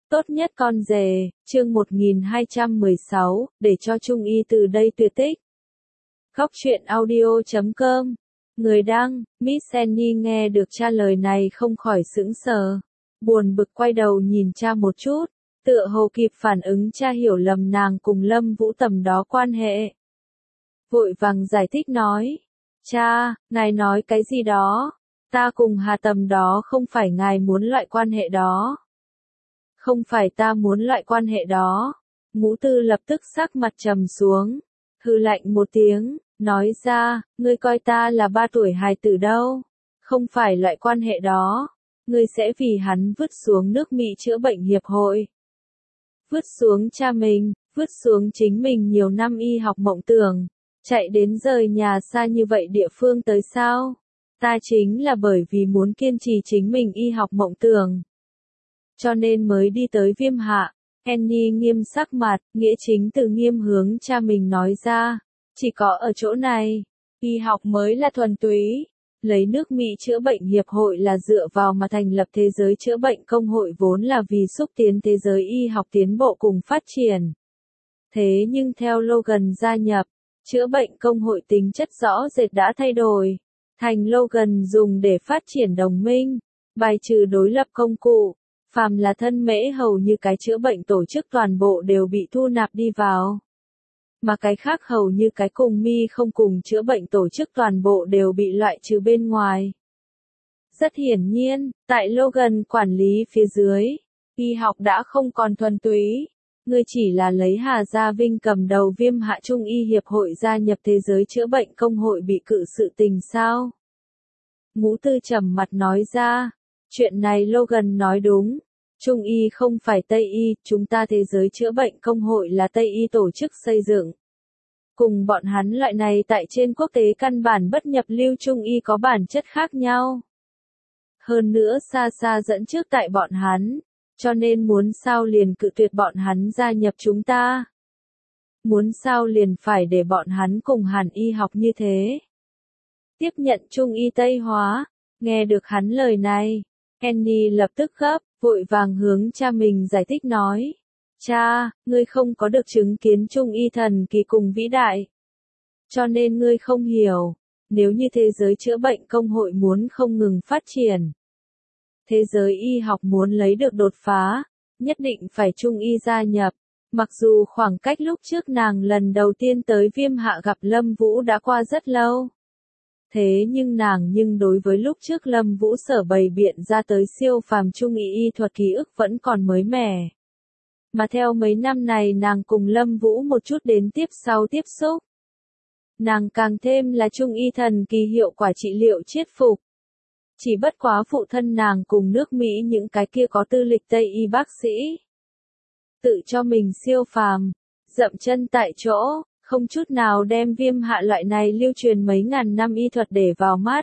Tốt nhất con rể, chương 1216, để cho Trung Y từ đây tuyệt tích. Góc truyện audio.com. Người đăng, Miss Annie nghe được cha lời này không khỏi sững sờ. Buồn bực quay đầu nhìn cha một chút, tựa hồ kịp phản ứng cha hiểu lầm nàng cùng Lâm Vũ tầm đó quan hệ. Vội vàng giải thích nói, cha, ngài nói cái gì đó, ta cùng Hà tầm đó không phải ngài muốn loại quan hệ đó. Không phải ta muốn loại quan hệ đó. Ngũ Tư lập tức sắc mặt trầm xuống, hừ lạnh một tiếng, nói ra, ngươi coi ta là 3 tuổi hài tử đâu, không phải loại quan hệ đó, ngươi sẽ vì hắn vứt xuống nước Mỹ chữa bệnh hiệp hội. Vứt xuống cha mình, vứt xuống chính mình nhiều năm y học mộng tưởng, chạy đến rời nhà xa như vậy địa phương tới sao? Ta chính là bởi vì muốn kiên trì chính mình y học mộng tưởng, cho nên mới đi tới Viêm Hạ. Annie nghiêm sắc mặt, nghĩa chính từ nghiêm hướng cha mình nói ra, chỉ có ở chỗ này, y học mới là thuần túy. Lấy nước Mỹ chữa bệnh hiệp hội là dựa vào mà thành lập thế giới chữa bệnh công hội vốn là vì xúc tiến thế giới y học tiến bộ cùng phát triển. Thế nhưng theo Logan gia nhập, chữa bệnh công hội tính chất rõ rệt đã thay đổi, thành Logan dùng để phát triển đồng minh, bài trừ đối lập công cụ. Phàm là thân mễ hầu như cái chữa bệnh tổ chức toàn bộ đều bị thu nạp đi vào. Mà cái khác hầu như cái cùng mi không cùng chữa bệnh tổ chức toàn bộ đều bị loại trừ bên ngoài. Rất hiển nhiên, tại Logan quản lý phía dưới, y học đã không còn thuần túy. Ngươi chỉ là lấy Hà Gia Vinh cầm đầu Viêm Hạ Trung Y Hiệp hội gia nhập thế giới chữa bệnh công hội bị cự sự tình sao? Ngũ Tư trầm mặt nói ra. Chuyện này Logan nói đúng. Trung y không phải Tây y, chúng ta thế giới chữa bệnh công hội là Tây y tổ chức xây dựng. Cùng bọn hắn loại này tại trên quốc tế căn bản bất nhập lưu Trung y có bản chất khác nhau. Hơn nữa xa xa dẫn trước tại bọn hắn, cho nên muốn sao liền cự tuyệt bọn hắn gia nhập chúng ta. Muốn sao liền phải để bọn hắn cùng Hàn y học như thế. Tiếp nhận Trung y Tây hóa, nghe được hắn lời này. Annie lập tức gấp, vội vàng hướng cha mình giải thích nói. Cha, ngươi không có được chứng kiến Trung y thần kỳ cùng vĩ đại. Cho nên ngươi không hiểu, nếu như thế giới chữa bệnh công hội muốn không ngừng phát triển. Thế giới y học muốn lấy được đột phá, nhất định phải Trung y gia nhập. Mặc dù khoảng cách lúc trước nàng lần đầu tiên tới Viêm Hạ gặp Lâm Vũ đã qua rất lâu. Thế nhưng đối với lúc trước Lâm Vũ sở bày biện ra tới siêu phàm trung y thuật ký ức vẫn còn mới mẻ. Mà theo mấy năm này nàng cùng Lâm Vũ một chút đến tiếp sau tiếp xúc. Nàng càng thêm là trung y thần kỳ hiệu quả trị liệu chiết phục. Chỉ bất quá phụ thân nàng cùng nước Mỹ những cái kia có tư lịch Tây y bác sĩ. Tự cho mình siêu phàm, dậm chân tại chỗ. Không chút nào đem Viêm Hạ loại này lưu truyền mấy ngàn năm y thuật để vào mắt.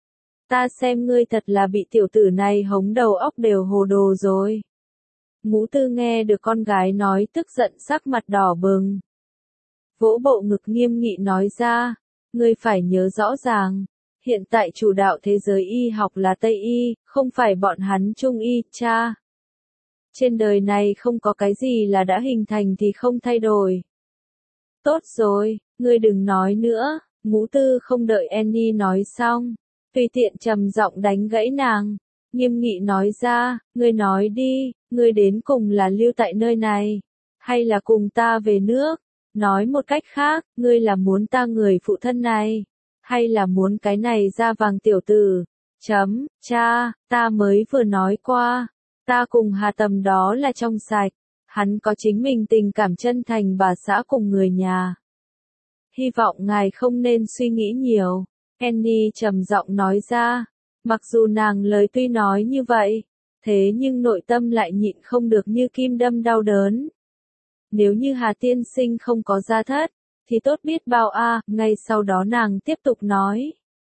Ta xem ngươi thật là bị tiểu tử này hống đầu óc đều hồ đồ rồi. Ngũ Tư nghe được con gái nói tức giận sắc mặt đỏ bừng. Vỗ bộ ngực nghiêm nghị nói ra, ngươi phải nhớ rõ ràng, hiện tại chủ đạo thế giới y học là Tây y, không phải bọn hắn Trung y, cha. Trên đời này không có cái gì là đã hình thành thì không thay đổi. Tốt rồi, ngươi đừng nói nữa. Ngũ Tư không đợi Annie nói xong, tùy tiện trầm giọng đánh gãy nàng, nghiêm nghị nói ra, ngươi nói đi, ngươi đến cùng là lưu tại nơi này, hay là cùng ta về nước? Nói một cách khác, ngươi là muốn ta người phụ thân này, hay là muốn cái này da vàng tiểu tử? Cha, ta mới vừa nói qua, ta cùng Hà tầm đó là trong sạch. Hắn có chính mình tình cảm chân thành bà xã cùng người nhà. Hy vọng ngài không nên suy nghĩ nhiều. Annie trầm giọng nói ra. Mặc dù nàng lời tuy nói như vậy, thế nhưng nội tâm lại nhịn không được như kim đâm đau đớn. Nếu như Hà tiên sinh không có gia thất, thì tốt biết bao a. Ngay sau đó nàng tiếp tục nói.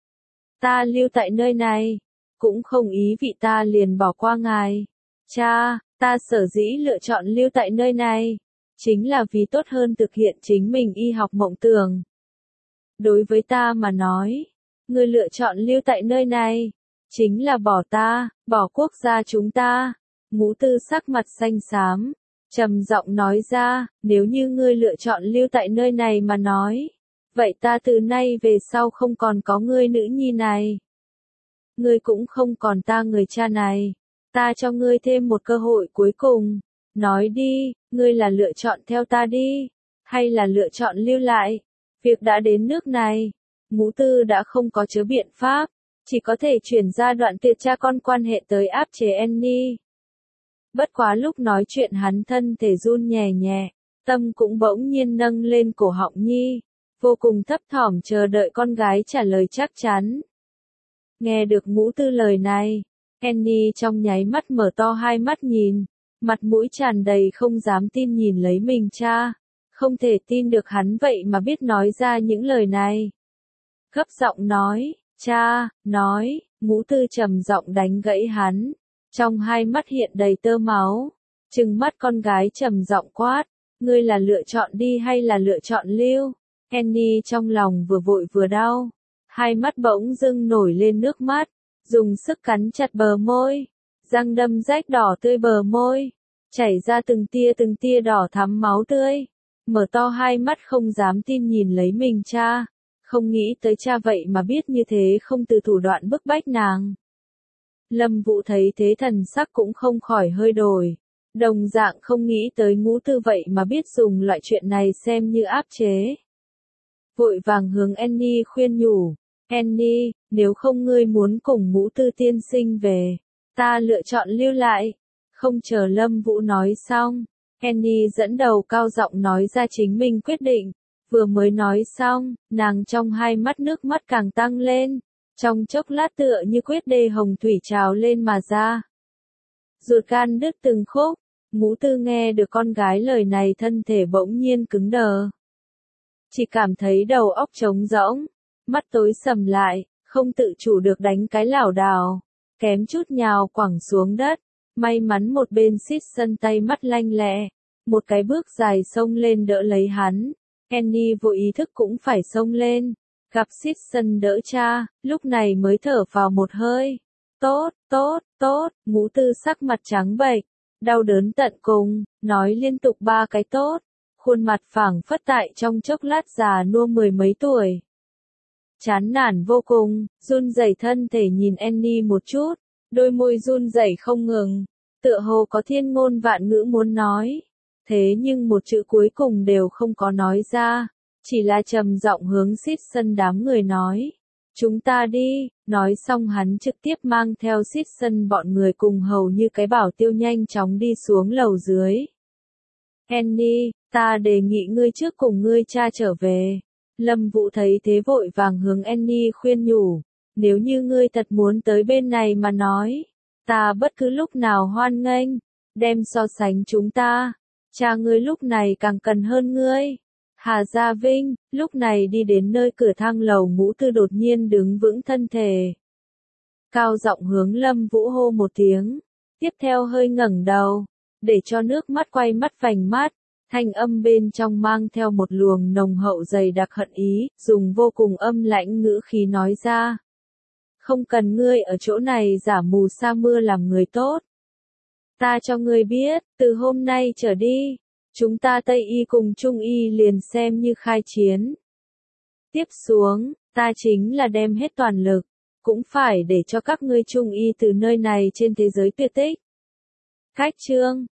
Ta lưu tại nơi này, cũng không ý vị ta liền bỏ qua ngài. Cha. Ta sở dĩ lựa chọn lưu tại nơi này, chính là vì tốt hơn thực hiện chính mình y học mộng tưởng. Đối với ta mà nói, người lựa chọn lưu tại nơi này, chính là bỏ ta, bỏ quốc gia chúng ta. Ngũ Tư sắc mặt xanh xám, trầm giọng nói ra, nếu như ngươi lựa chọn lưu tại nơi này mà nói, vậy ta từ nay về sau không còn có ngươi nữ nhi này. Ngươi cũng không còn ta người cha này. Ta cho ngươi thêm một cơ hội cuối cùng. Nói đi, ngươi là lựa chọn theo ta đi, hay là lựa chọn lưu lại? Việc đã đến nước này, Ngũ Tư đã không có chớ biện pháp, chỉ có thể chuyển ra đoạn tuyệt cha con quan hệ tới áp chế Annie. Bất quá lúc nói chuyện hắn thân thể run nhẹ nhẹ, tâm cũng bỗng nhiên nâng lên cổ họng nhi, vô cùng thấp thỏm chờ đợi con gái trả lời chắc chắn. Nghe được Ngũ Tư lời này, Annie trong nháy mắt mở to hai mắt nhìn, mặt mũi tràn đầy không dám tin nhìn lấy mình cha, không thể tin được hắn vậy mà biết nói ra những lời này. Gấp giọng nói, cha, nói, Ngũ Tư trầm giọng đánh gãy hắn, trong hai mắt hiện đầy tơ máu, trừng mắt con gái trầm giọng quát, ngươi là lựa chọn đi hay là lựa chọn lưu? Annie trong lòng vừa vội vừa đau, hai mắt bỗng dưng nổi lên nước mắt, dùng sức cắn chặt bờ môi, răng đâm rách đỏ tươi bờ môi, chảy ra từng tia đỏ thắm máu tươi, mở to hai mắt không dám tin nhìn lấy mình cha, không nghĩ tới cha vậy mà biết như thế không từ thủ đoạn bức bách nàng. Lâm Vũ thấy thế thần sắc cũng không khỏi hơi đổi, đồng dạng không nghĩ tới Ngũ Tư vậy mà biết dùng loại chuyện này xem như áp chế. Vội vàng hướng Annie khuyên nhủ, Annie, nếu không ngươi muốn cùng Ngũ Tư tiên sinh về, ta lựa chọn lưu lại. Không chờ Lâm Vũ nói xong, Annie dẫn đầu cao giọng nói ra chính mình quyết định, vừa mới nói xong, nàng trong hai mắt nước mắt càng tăng lên, trong chốc lát tựa như quyết đê hồng thủy trào lên mà ra. Ruột gan đứt từng khúc, Ngũ Tư nghe được con gái lời này thân thể bỗng nhiên cứng đờ. Chỉ cảm thấy đầu óc trống rỗng, mắt tối sầm lại, không tự chủ được đánh cái lảo đảo, kém chút nhào quẳng xuống đất. May mắn một bên Sitson tay mắt lanh lẹ, một cái bước dài xông lên đỡ lấy hắn. Annie vô ý thức cũng phải xông lên, gặp Sitson đỡ cha, lúc này mới thở vào một hơi. Tốt, Ngũ Tư sắc mặt trắng bệch, đau đớn tận cùng, nói liên tục ba cái tốt, khuôn mặt phảng phất tại trong chốc lát già nua mười mấy tuổi. Chán nản vô cùng, run rẩy thân thể nhìn Annie một chút, đôi môi run rẩy không ngừng, tựa hồ có thiên ngôn vạn ngữ muốn nói, thế nhưng một chữ cuối cùng đều không có nói ra, chỉ là trầm giọng hướng Sitson đám người nói, chúng ta đi. Nói xong hắn trực tiếp mang theo Sitson bọn người cùng hầu như cái bảo tiêu nhanh chóng đi xuống lầu dưới. Annie, ta đề nghị ngươi trước cùng ngươi cha trở về. Lâm Vũ thấy thế vội vàng hướng Annie khuyên nhủ, nếu như ngươi thật muốn tới bên này mà nói, ta bất cứ lúc nào hoan nghênh, đem so sánh chúng ta, cha ngươi lúc này càng cần hơn ngươi. Hà Gia Vinh, lúc này đi đến nơi cửa thang lầu Ngũ Tư đột nhiên đứng vững thân thể. Cao giọng hướng Lâm Vũ hô một tiếng, tiếp theo hơi ngẩng đầu, để cho nước mắt quay mắt vành mắt, thanh âm bên trong mang theo một luồng nồng hậu dày đặc hận ý, dùng vô cùng âm lãnh ngữ khí nói ra. Không cần ngươi ở chỗ này giả mù sa mưa làm người tốt. Ta cho ngươi biết, từ hôm nay trở đi, chúng ta Tây Y cùng Trung Y liền xem như khai chiến. Tiếp xuống, ta chính là đem hết toàn lực, cũng phải để cho các ngươi Trung Y từ nơi này trên thế giới tuyệt tích. Cách chương